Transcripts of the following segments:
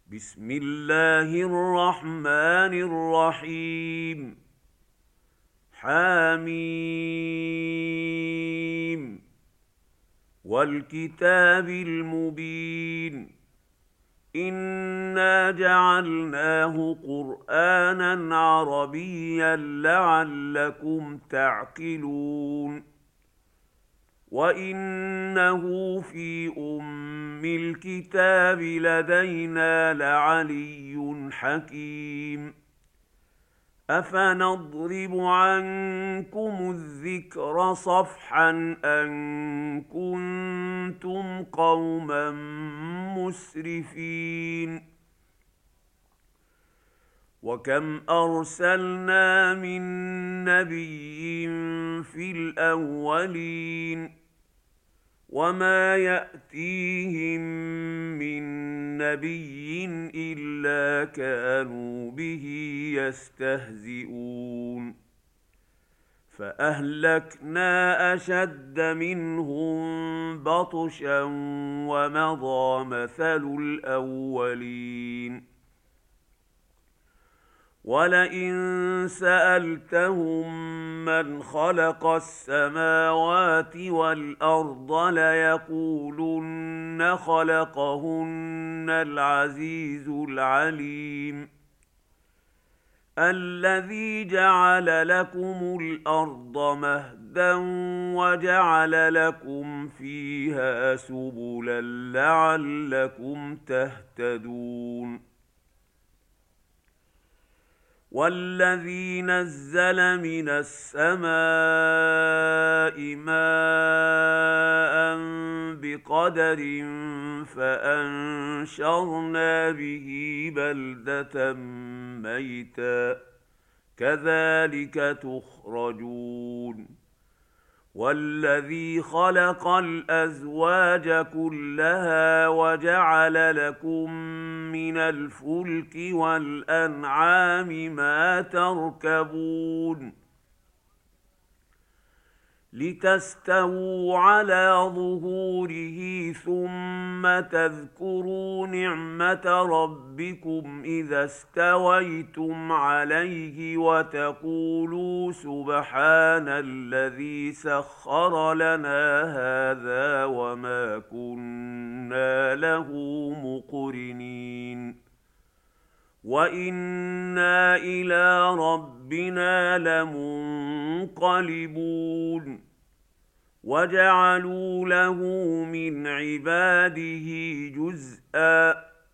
بسم الله الرحمن الرحيم. حميم والكتاب المبين. إنا جعلناه قرآنا عربيا لعلكم تعقلون. وإنه في أم الكتاب لدينا لعلي حكيم. أفنضرب عنكم الذكر صفحا أن كنتم قوما مسرفين. وكم أرسلنا من نبي في الأولين وما يأتيهم من نبي إلا كانوا به يستهزئون. فأهلكنا أشد منهم بطشا ومضى مثل الأولين. ولئن سألتهم من خلق السماوات والأرض ليقولن خلقهن العزيز العليم. الذي جعل لكم الأرض مهدا وجعل لكم فيها سبلا لعلكم تهتدون. والذي نزل من السماء ماء بقدر فأنشرنا به بلدة ميتا كذلك تخرجون. والذي خلق الأزواج كلها وجعل لكم من الفلك والأنعام ما تركبون لتستووا على ظهوره ثم تذكروا نعمة ربكم إذا استويتم عليه وتقولوا سبحان الذي سخر لنا هذا وما كنا له مقرنين وإنا إلى ربنا لمنقلبون. وجعلوا له من عباده جزءا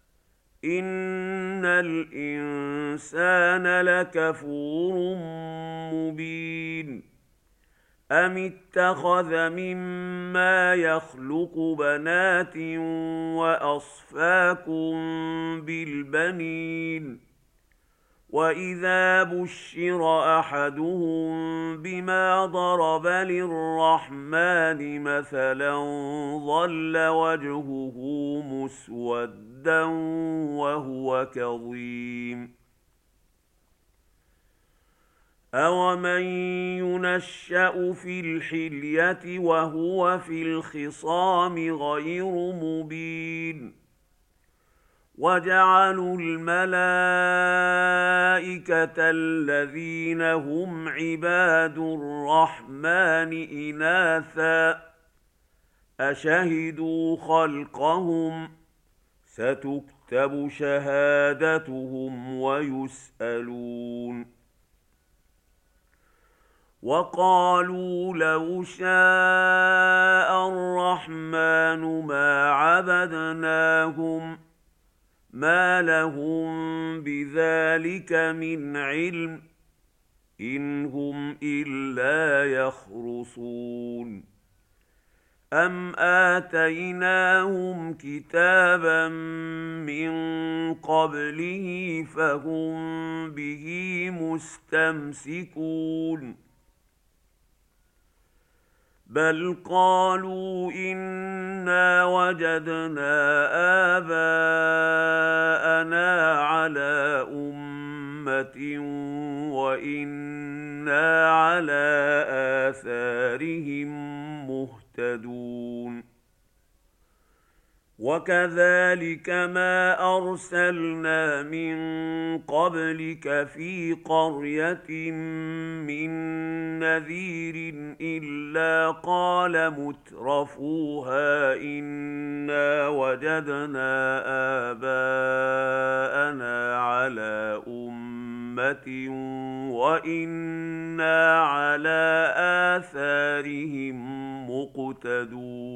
إن الإنسان لكفور مبين. أم اتخذ مما يخلق بنات وأصفاكم بالبنين وإذا بشر أحدهم بما ضرب للرحمن مثلا ظل وجهه مسودا وهو كظيم. أومن ينشأ في الحلية وهو في الخصام غير مبين. وجعلوا الملائكة الذين هم عباد الرحمن إناثا أشهدوا خلقهم ستكتب شهادتهم ويسألون. وقالوا لو شاء الرحمن ما عبدناهم ما لهم بذلك من علم إن هم إلا يخرصون. أم آتيناهم كتابا من قبله فهم به مستمسكون. بل قالوا إنا وجدنا آباءنا على أمة وإنا على آثارهم مهتدون. وكذلك ما أرسلنا من قبلك في قرية من نذير إلا قال مترفوها إنا وجدنا آباءنا على أمة وإنا على آثارهم مقتدون.